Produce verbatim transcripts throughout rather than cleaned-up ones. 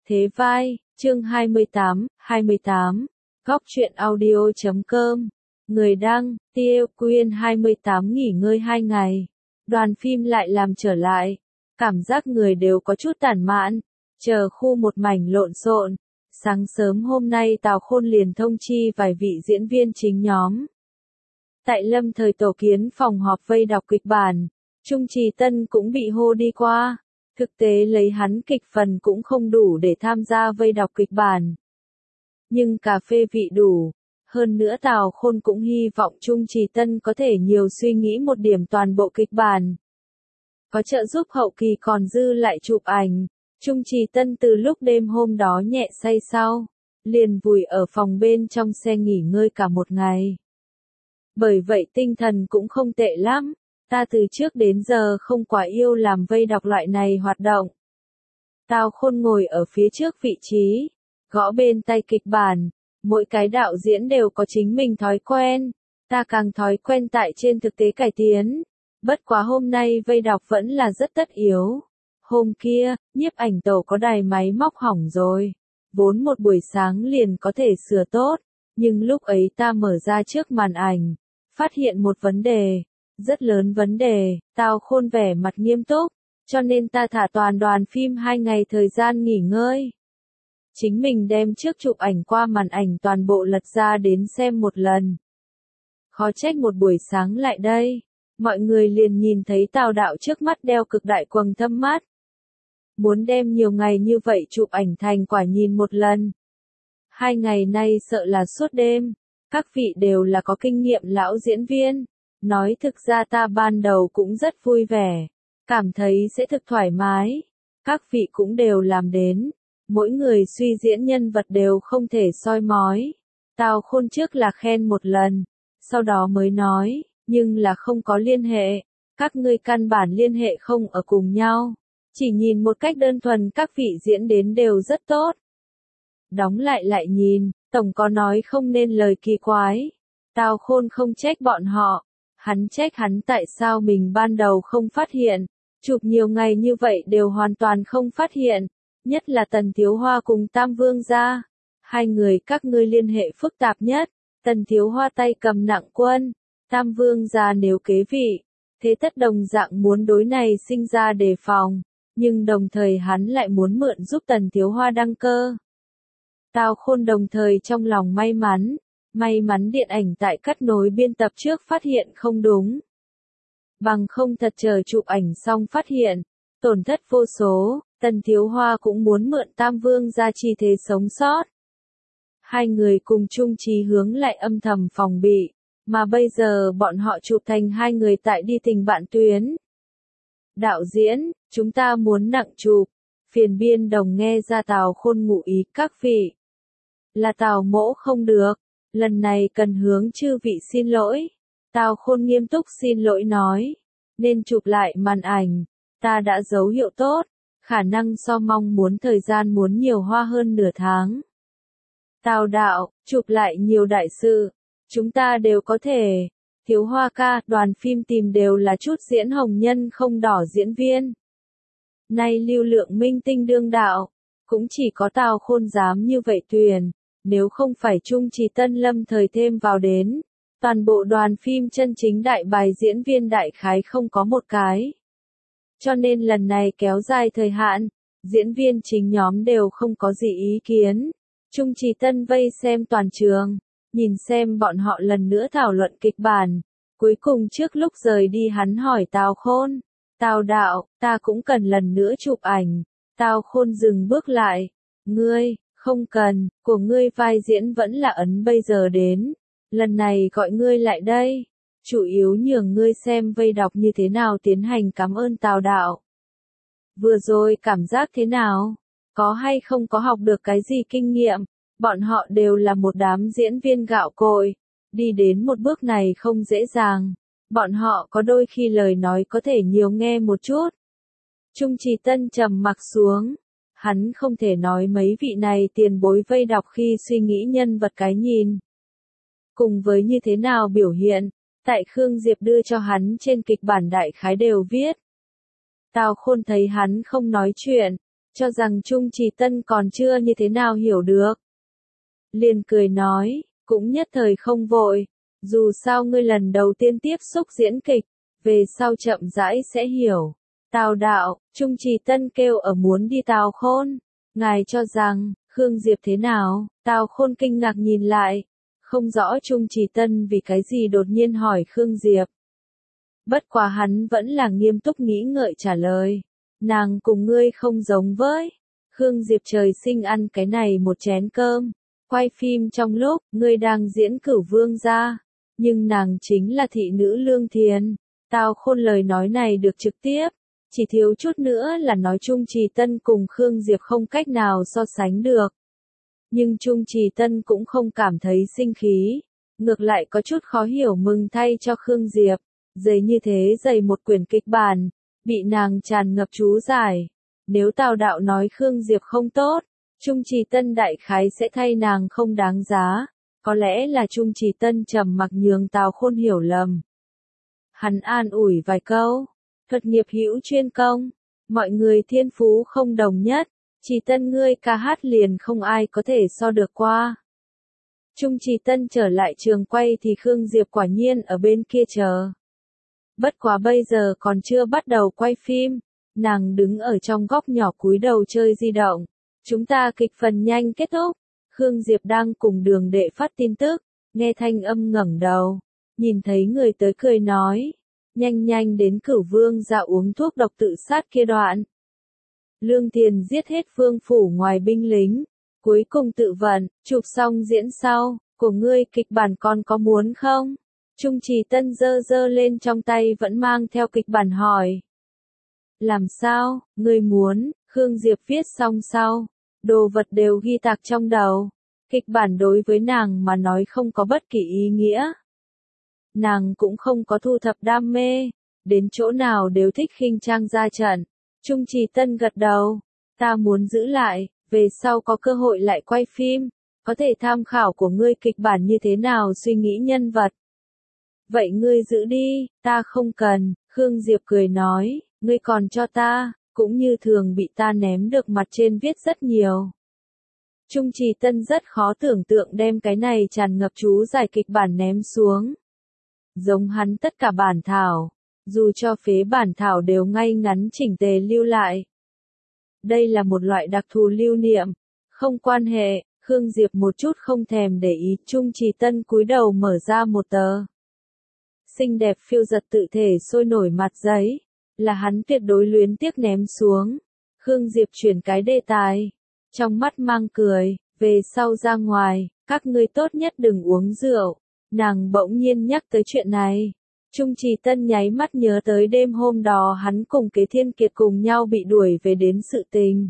Thế vai, chương hai mươi tám, hai mươi tám, góc truyện audio chấm com, người đăng, Tiêu Quyên hai mươi tám nghỉ ngơi hai ngày, đoàn phim lại làm trở lại, cảm giác người đều có chút tản mạn, chờ khu một mảnh lộn xộn. Sáng sớm hôm nay Tào Khôn liền thông chi vài vị diễn viên chính nhóm. Tại lâm thời tổ kiến phòng họp vây đọc kịch bản, Trung Trì Tân cũng bị hô đi qua. Thực tế lấy hắn kịch phần cũng không đủ để tham gia vây đọc kịch bản. Nhưng cà phê vị đủ. Hơn nữa Tào Khôn cũng hy vọng Trung Trì Tân có thể nhiều suy nghĩ một điểm toàn bộ kịch bản. Có trợ giúp hậu kỳ còn dư lại chụp ảnh. Trung Trì Tân từ lúc đêm hôm đó nhẹ say sau, liền vùi ở phòng bên trong xe nghỉ ngơi cả một ngày. Bởi vậy tinh thần cũng không tệ lắm. Ta từ trước đến giờ không quá yêu làm vây đọc loại này hoạt động. Tào Khôn ngồi ở phía trước vị trí, gõ bên tay kịch bản, mỗi cái đạo diễn đều có chính mình thói quen, ta càng thói quen tại trên thực tế cải tiến, bất quá hôm nay vây đọc vẫn là rất tất yếu. Hôm kia, nhiếp ảnh tổ có đài máy móc hỏng rồi, vốn một buổi sáng liền có thể sửa tốt, nhưng lúc ấy ta mở ra trước màn ảnh, phát hiện một vấn đề. Rất lớn vấn đề, Tào Khôn vẻ mặt nghiêm túc, cho nên ta thả toàn đoàn phim hai ngày thời gian nghỉ ngơi. Chính mình đem trước chụp ảnh qua màn ảnh toàn bộ lật ra đến xem một lần. Khó trách một buổi sáng lại đây, mọi người liền nhìn thấy Tào đạo trước mắt đeo cực đại quầng thâm mắt. Muốn đem nhiều ngày như vậy chụp ảnh thành quả nhìn một lần. Hai ngày nay sợ là suốt đêm, các vị đều là có kinh nghiệm lão diễn viên. Nói thực ra ta ban đầu cũng rất vui vẻ, cảm thấy sẽ thực thoải mái. Các vị cũng đều làm đến, mỗi người suy diễn nhân vật đều không thể soi mói. Tào Khôn trước là khen một lần, sau đó mới nói, nhưng là không có liên hệ, các ngươi căn bản liên hệ không ở cùng nhau. Chỉ nhìn một cách đơn thuần các vị diễn đến đều rất tốt. Đóng lại lại nhìn, tổng có nói không nên lời kỳ quái. Tào Khôn không trách bọn họ. Hắn trách hắn tại sao mình ban đầu không phát hiện, chụp nhiều ngày như vậy đều hoàn toàn không phát hiện, nhất là Tần Thiếu Hoa cùng Tam Vương gia. Hai người các ngươi liên hệ phức tạp nhất, Tần Thiếu Hoa tay cầm nặng quân, Tam Vương gia nếu kế vị, thế tất đồng dạng muốn đối này sinh ra đề phòng, nhưng đồng thời hắn lại muốn mượn giúp Tần Thiếu Hoa đăng cơ. Tào Khôn đồng thời trong lòng may mắn. May mắn điện ảnh tại cắt nối biên tập trước phát hiện không đúng. Bằng không thật chờ chụp ảnh xong phát hiện, tổn thất vô số, Tần Thiếu Hoa cũng muốn mượn Tam Vương gia chi thế sống sót. Hai người cùng chung chí hướng lại âm thầm phòng bị, mà bây giờ bọn họ chụp thành hai người tại đi tình bạn tuyến. Đạo diễn, chúng ta muốn nặng chụp, phiền biên đồng nghe ra Tào Khôn ngụ ý các vị. Là Tào mỗ không được. Lần này cần hướng chư vị xin lỗi. Tào Khôn nghiêm túc xin lỗi nói. Nên chụp lại màn ảnh. Ta đã dấu hiệu tốt. Khả năng so mong muốn thời gian muốn nhiều hoa hơn nửa tháng. Tào đạo, chụp lại nhiều đại sự. Chúng ta đều có thể. Thiếu Hoa ca, đoàn phim tìm đều là chút diễn hồng nhân không đỏ diễn viên. Nay lưu lượng minh tinh đương đạo. Cũng chỉ có Tào Khôn dám như vậy tuyển. Nếu không phải Trung Trì Tân lâm thời thêm vào đến, toàn bộ đoàn phim chân chính đại bài diễn viên đại khái không có một cái. Cho nên lần này kéo dài thời hạn, diễn viên chính nhóm đều không có gì ý kiến. Trung Trì Tân vây xem toàn trường, nhìn xem bọn họ lần nữa thảo luận kịch bản. Cuối cùng trước lúc rời đi hắn hỏi Tào Khôn, Tào đạo, ta cũng cần lần nữa chụp ảnh. Tào Khôn dừng bước lại, ngươi. Không cần, của ngươi vai diễn vẫn là ấn bây giờ đến. Lần này gọi ngươi lại đây. Chủ yếu nhường ngươi xem vây đọc như thế nào tiến hành cảm ơn Tào đạo. Vừa rồi cảm giác thế nào? Có hay không có học được cái gì kinh nghiệm? Bọn họ đều là một đám diễn viên gạo cội. Đi đến một bước này không dễ dàng. Bọn họ có đôi khi lời nói có thể nhiều nghe một chút. Trung Trì Tân trầm mặc xuống. Hắn không thể nói mấy vị này tiền bối vây đọc khi suy nghĩ nhân vật cái nhìn. Cùng với như thế nào biểu hiện, tại Khương Diệp đưa cho hắn trên kịch bản đại khái đều viết. Tào Khôn thấy hắn không nói chuyện, cho rằng Trung Trì Tân còn chưa như thế nào hiểu được. Liền cười nói, cũng nhất thời không vội, dù sao ngươi lần đầu tiên tiếp xúc diễn kịch, về sau chậm rãi sẽ hiểu. Tào đạo, Trung Trì Tân kêu ở muốn đi Tào Khôn, ngài cho rằng, Khương Diệp thế nào? Tào Khôn kinh ngạc nhìn lại, không rõ Trung Trì Tân vì cái gì đột nhiên hỏi Khương Diệp. Bất quá hắn vẫn là nghiêm túc nghĩ ngợi trả lời, nàng cùng ngươi không giống với. Khương Diệp trời sinh ăn cái này một chén cơm, quay phim trong lúc ngươi đang diễn Cửu Vương gia, nhưng nàng chính là thị nữ Lương Thiền. Tào Khôn lời nói này được trực tiếp, chỉ thiếu chút nữa là nói Trung Trì Tân cùng Khương Diệp không cách nào so sánh được. Nhưng Trung Trì Tân cũng không cảm thấy sinh khí, ngược lại có chút khó hiểu mừng thay cho Khương Diệp. Dày như thế dày một quyển kịch bản, bị nàng tràn ngập chú giải. Nếu Tào đạo nói Khương Diệp không tốt, Trung Trì Tân đại khái sẽ thay nàng không đáng giá. Có lẽ là Trung Trì Tân trầm mặc nhường Tào Khôn hiểu lầm. Hắn an ủi vài câu, thuật nghiệp hữu chuyên công, mọi người thiên phú không đồng nhất, Trì Tân ngươi ca hát liền không ai có thể so được qua. Trung Trì Tân trở lại trường quay thì Khương Diệp quả nhiên ở bên kia chờ. Bất quá bây giờ còn chưa bắt đầu quay phim, nàng đứng ở trong góc nhỏ cúi đầu chơi di động. Chúng ta kịch phần nhanh kết thúc, Khương Diệp đang cùng Đường Đệ phát tin tức, nghe thanh âm ngẩng đầu, nhìn thấy người tới cười nói, nhanh nhanh đến Cửu Vương gia uống thuốc độc tự sát kia đoạn. Lương Thiền giết hết vương phủ ngoài binh lính, cuối cùng tự vận, chụp xong diễn sau, của ngươi kịch bản còn có muốn không? Trung Trì Tân giơ giơ lên trong tay vẫn mang theo kịch bản hỏi. Làm sao, ngươi muốn? Khương Diệp viết xong sau, đồ vật đều ghi tạc trong đầu. Kịch bản đối với nàng mà nói không có bất kỳ ý nghĩa. Nàng cũng không có thu thập đam mê, đến chỗ nào đều thích khinh trang ra trận. Trung Trì Tân gật đầu, ta muốn giữ lại, về sau có cơ hội lại quay phim, có thể tham khảo của ngươi kịch bản như thế nào suy nghĩ nhân vật. Vậy ngươi giữ đi, ta không cần, Khương Diệp cười nói, ngươi còn cho ta, cũng như thường bị ta ném được mặt trên viết rất nhiều. Trung Trì Tân rất khó tưởng tượng đem cái này tràn ngập chú giải kịch bản ném xuống. Giống hắn tất cả bản thảo, dù cho phế bản thảo đều ngay ngắn chỉnh tề lưu lại. Đây là một loại đặc thù lưu niệm, không quan hệ, Khương Diệp một chút không thèm để ý, Trung Trì Tân cúi đầu mở ra một tờ. Xinh đẹp phiêu giật tự thể sôi nổi mặt giấy, là hắn tuyệt đối luyến tiếc ném xuống. Khương Diệp chuyển cái đề tài, trong mắt mang cười, về sau ra ngoài, các ngươi tốt nhất đừng uống rượu. Nàng bỗng nhiên nhắc tới chuyện này. Trung Trì Tân nháy mắt nhớ tới đêm hôm đó hắn cùng Kế Thiên Kiệt cùng nhau bị đuổi về đến sự tình.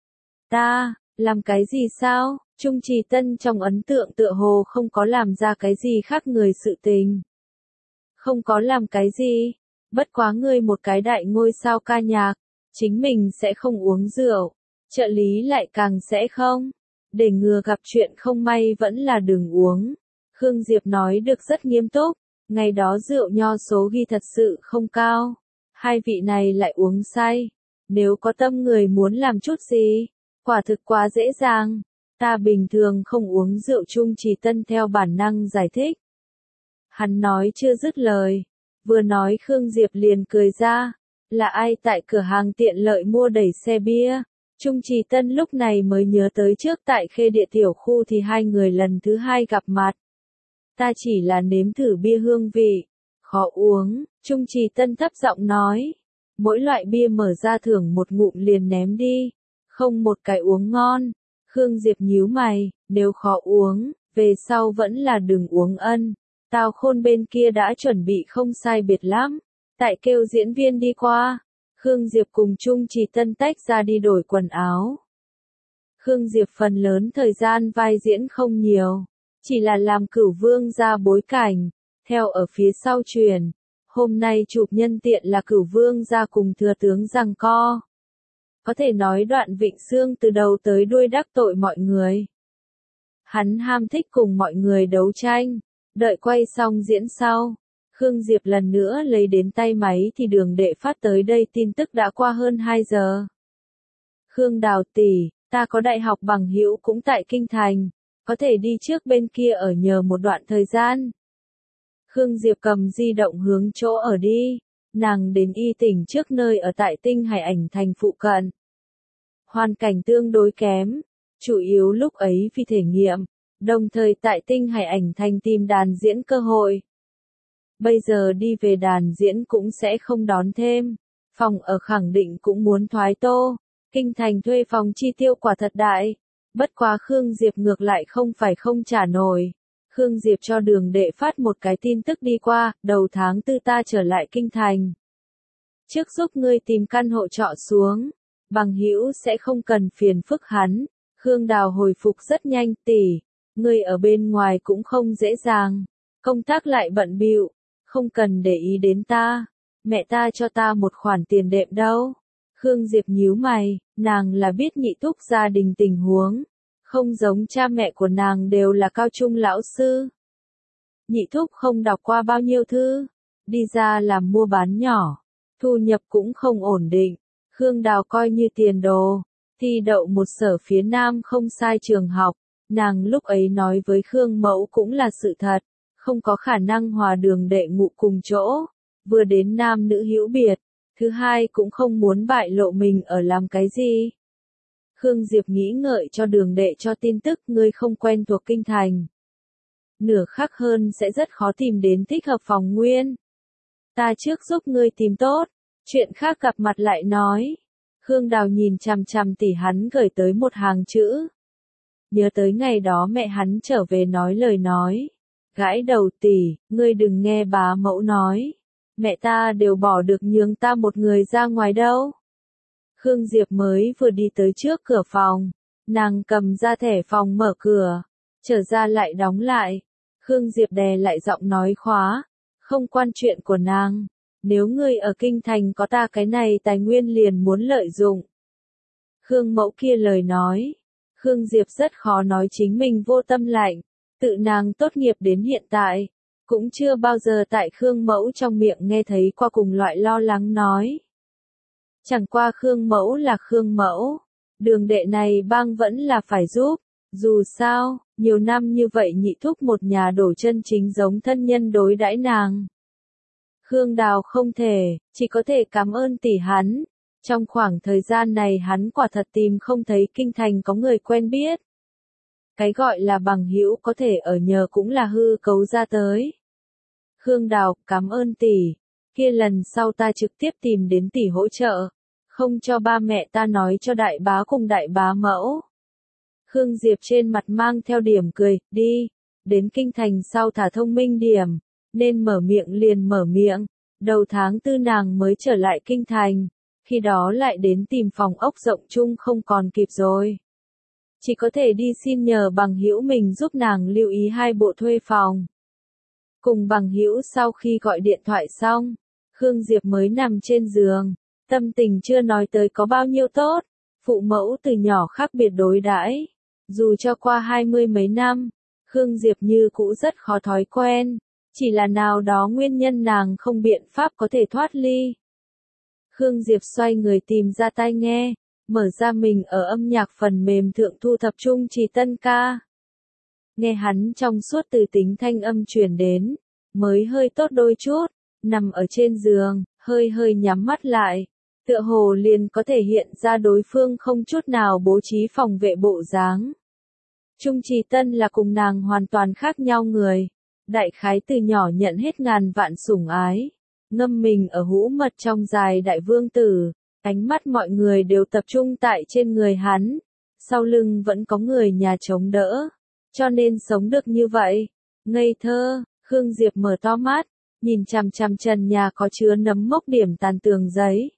Ta, làm cái gì sao? Trung Trì Tân trong ấn tượng tựa hồ không có làm ra cái gì khác người sự tình. Không có làm cái gì, bất quá ngươi một cái đại ngôi sao ca nhạc, chính mình sẽ không uống rượu, trợ lý lại càng sẽ không. Để ngừa gặp chuyện không may vẫn là đừng uống. Khương Diệp nói được rất nghiêm túc, ngày đó rượu nho số ghi thật sự không cao. Hai vị này lại uống say. Nếu có tâm người muốn làm chút gì, quả thực quá dễ dàng. Ta bình thường không uống rượu. Trung Trì Tân theo bản năng giải thích. Hắn nói chưa dứt lời, vừa nói Khương Diệp liền cười ra, là ai tại cửa hàng tiện lợi mua đẩy xe bia. Trung Trì Tân lúc này mới nhớ tới trước tại Khê Địa tiểu khu thì hai người lần thứ hai gặp mặt. Ta chỉ là nếm thử bia hương vị, khó uống, Trung Trì Tân thấp giọng nói. Mỗi loại bia mở ra thưởng một ngụm liền ném đi, không một cái uống ngon. Khương Diệp nhíu mày, nếu khó uống, về sau vẫn là đừng uống ân. Tào Khôn bên kia đã chuẩn bị không sai biệt lắm, tại kêu diễn viên đi qua. Khương Diệp cùng Trung Trì Tân tách ra đi đổi quần áo. Khương Diệp phần lớn thời gian vai diễn không nhiều, chỉ là làm Cửu Vương ra bối cảnh, theo ở phía sau truyền. Hôm nay chụp nhân tiện là Cửu Vương ra cùng thừa tướng giằng co. Có thể nói Đoạn Vịnh Sương từ đầu tới đuôi đắc tội mọi người. Hắn ham thích cùng mọi người đấu tranh, đợi quay xong diễn sau. Khương Diệp lần nữa lấy đến tay máy thì Đường Đệ phát tới đây tin tức đã qua hơn hai giờ. Khương Đào tỷ, ta có đại học bằng hữu cũng tại Kinh Thành, có thể đi trước bên kia ở nhờ một đoạn thời gian. Khương Diệp cầm di động hướng chỗ ở đi, nàng đến y tỉnh trước nơi ở tại Tinh Hải Ảnh Thành phụ cận. Hoàn cảnh tương đối kém, chủ yếu lúc ấy vì thể nghiệm, đồng thời tại Tinh Hải Ảnh Thành tìm đàn diễn cơ hội. Bây giờ đi về đàn diễn cũng sẽ không đón thêm, phòng ở khẳng định cũng muốn thoái tô, Kinh Thành thuê phòng chi tiêu quả thật đại, bất quá Khương Diệp ngược lại không phải không trả nổi. Khương Diệp cho Đường Đệ phát một cái tin tức đi qua, đầu tháng tư ta trở lại Kinh Thành. Trước giúp ngươi tìm căn hộ trọ xuống, bằng hữu sẽ không cần phiền phức hắn. Khương Đào hồi phục rất nhanh, tỷ, ngươi ở bên ngoài cũng không dễ dàng, công tác lại bận bịu, không cần để ý đến ta, mẹ ta cho ta một khoản tiền đệm đâu. Khương Diệp nhíu mày, nàng là biết Nhị Thúc gia đình tình huống, không giống cha mẹ của nàng đều là cao trung lão sư. Nhị Thúc không đọc qua bao nhiêu thư, đi ra làm mua bán nhỏ, thu nhập cũng không ổn định. Khương Đào coi như tiền đồ, thi đậu một sở phía Nam không sai trường học, nàng lúc ấy nói với Khương Mẫu cũng là sự thật, không có khả năng hòa Đường Đệ ngụ cùng chỗ, vừa đến nam nữ hữu biệt, thứ hai cũng không muốn bại lộ mình ở làm cái gì. Khương Diệp nghĩ ngợi cho Đường Đệ cho tin tức ngươi không quen thuộc Kinh Thành. Nửa khắc hơn sẽ rất khó tìm đến thích hợp phòng nguyên. Ta trước giúp ngươi tìm tốt, chuyện khác gặp mặt lại nói. Khương Đào nhìn chằm chằm tỷ hắn gửi tới một hàng chữ. Nhớ tới ngày đó mẹ hắn trở về nói lời nói. Gãi đầu tỷ, ngươi đừng nghe bá mẫu nói. Mẹ ta đều bỏ được nhường ta một người ra ngoài đâu. Khương Diệp mới vừa đi tới trước cửa phòng, nàng cầm ra thẻ phòng mở cửa, trở ra lại đóng lại. Khương Diệp đè lại giọng nói khóa, không quan chuyện của nàng, nếu ngươi ở Kinh Thành có ta cái này tài nguyên liền muốn lợi dụng. Khương Mẫu kia lời nói, Khương Diệp rất khó nói chính mình vô tâm lạnh, tự nàng tốt nghiệp đến hiện tại, cũng chưa bao giờ tại Khương Mẫu trong miệng nghe thấy qua cùng loại lo lắng nói. Chẳng qua Khương Mẫu là Khương Mẫu, Đường Đệ này bang vẫn là phải giúp, dù sao, nhiều năm như vậy Nhị Thúc một nhà đổ chân chính giống thân nhân đối đãi nàng. Khương Đào không thể, chỉ có thể cảm ơn tỷ hắn, trong khoảng thời gian này hắn quả thật tìm không thấy Kinh Thành có người quen biết. Cái gọi là bằng hữu có thể ở nhờ cũng là hư cấu ra tới. Khương Đào, cảm ơn tỷ, kia lần sau ta trực tiếp tìm đến tỷ hỗ trợ, không cho ba mẹ ta nói cho đại bá cùng đại bá mẫu. Khương Diệp trên mặt mang theo điểm cười, đi, đến Kinh Thành sau thả thông minh điểm, nên mở miệng liền mở miệng, đầu tháng tư nàng mới trở lại Kinh Thành, khi đó lại đến tìm phòng ốc rộng chung không còn kịp rồi. Chỉ có thể đi xin nhờ bằng hữu mình giúp nàng lưu ý hai bộ thuê phòng. Cùng bằng hữu sau khi gọi điện thoại xong, Khương Diệp mới nằm trên giường, tâm tình chưa nói tới có bao nhiêu tốt, phụ mẫu từ nhỏ khác biệt đối đãi, dù cho qua hai mươi mấy năm, Khương Diệp như cũ rất khó thói quen, chỉ là nào đó nguyên nhân nàng không biện pháp có thể thoát ly. Khương Diệp xoay người tìm ra tai nghe, mở ra mình ở âm nhạc phần mềm thượng thu thập trung trì tân ca. Nghe hắn trong suốt từ tính thanh âm truyền đến, mới hơi tốt đôi chút, nằm ở trên giường, hơi hơi nhắm mắt lại, tựa hồ liền có thể hiện ra đối phương không chút nào bố trí phòng vệ bộ dáng. Trung Trì Tân là cùng nàng hoàn toàn khác nhau người, đại khái từ nhỏ nhận hết ngàn vạn sủng ái, ngâm mình ở hũ mật trong dài đại vương tử, ánh mắt mọi người đều tập trung tại trên người hắn, sau lưng vẫn có người nhà chống đỡ, cho nên sống được như vậy. Ngây thơ, Khương Diệp mở to mắt, nhìn chằm chằm trần nhà có chứa nấm mốc điểm tàn tường giấy.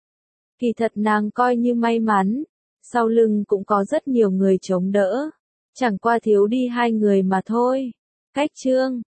Kỳ thật nàng coi như may mắn, sau lưng cũng có rất nhiều người chống đỡ, chẳng qua thiếu đi hai người mà thôi. Cách chương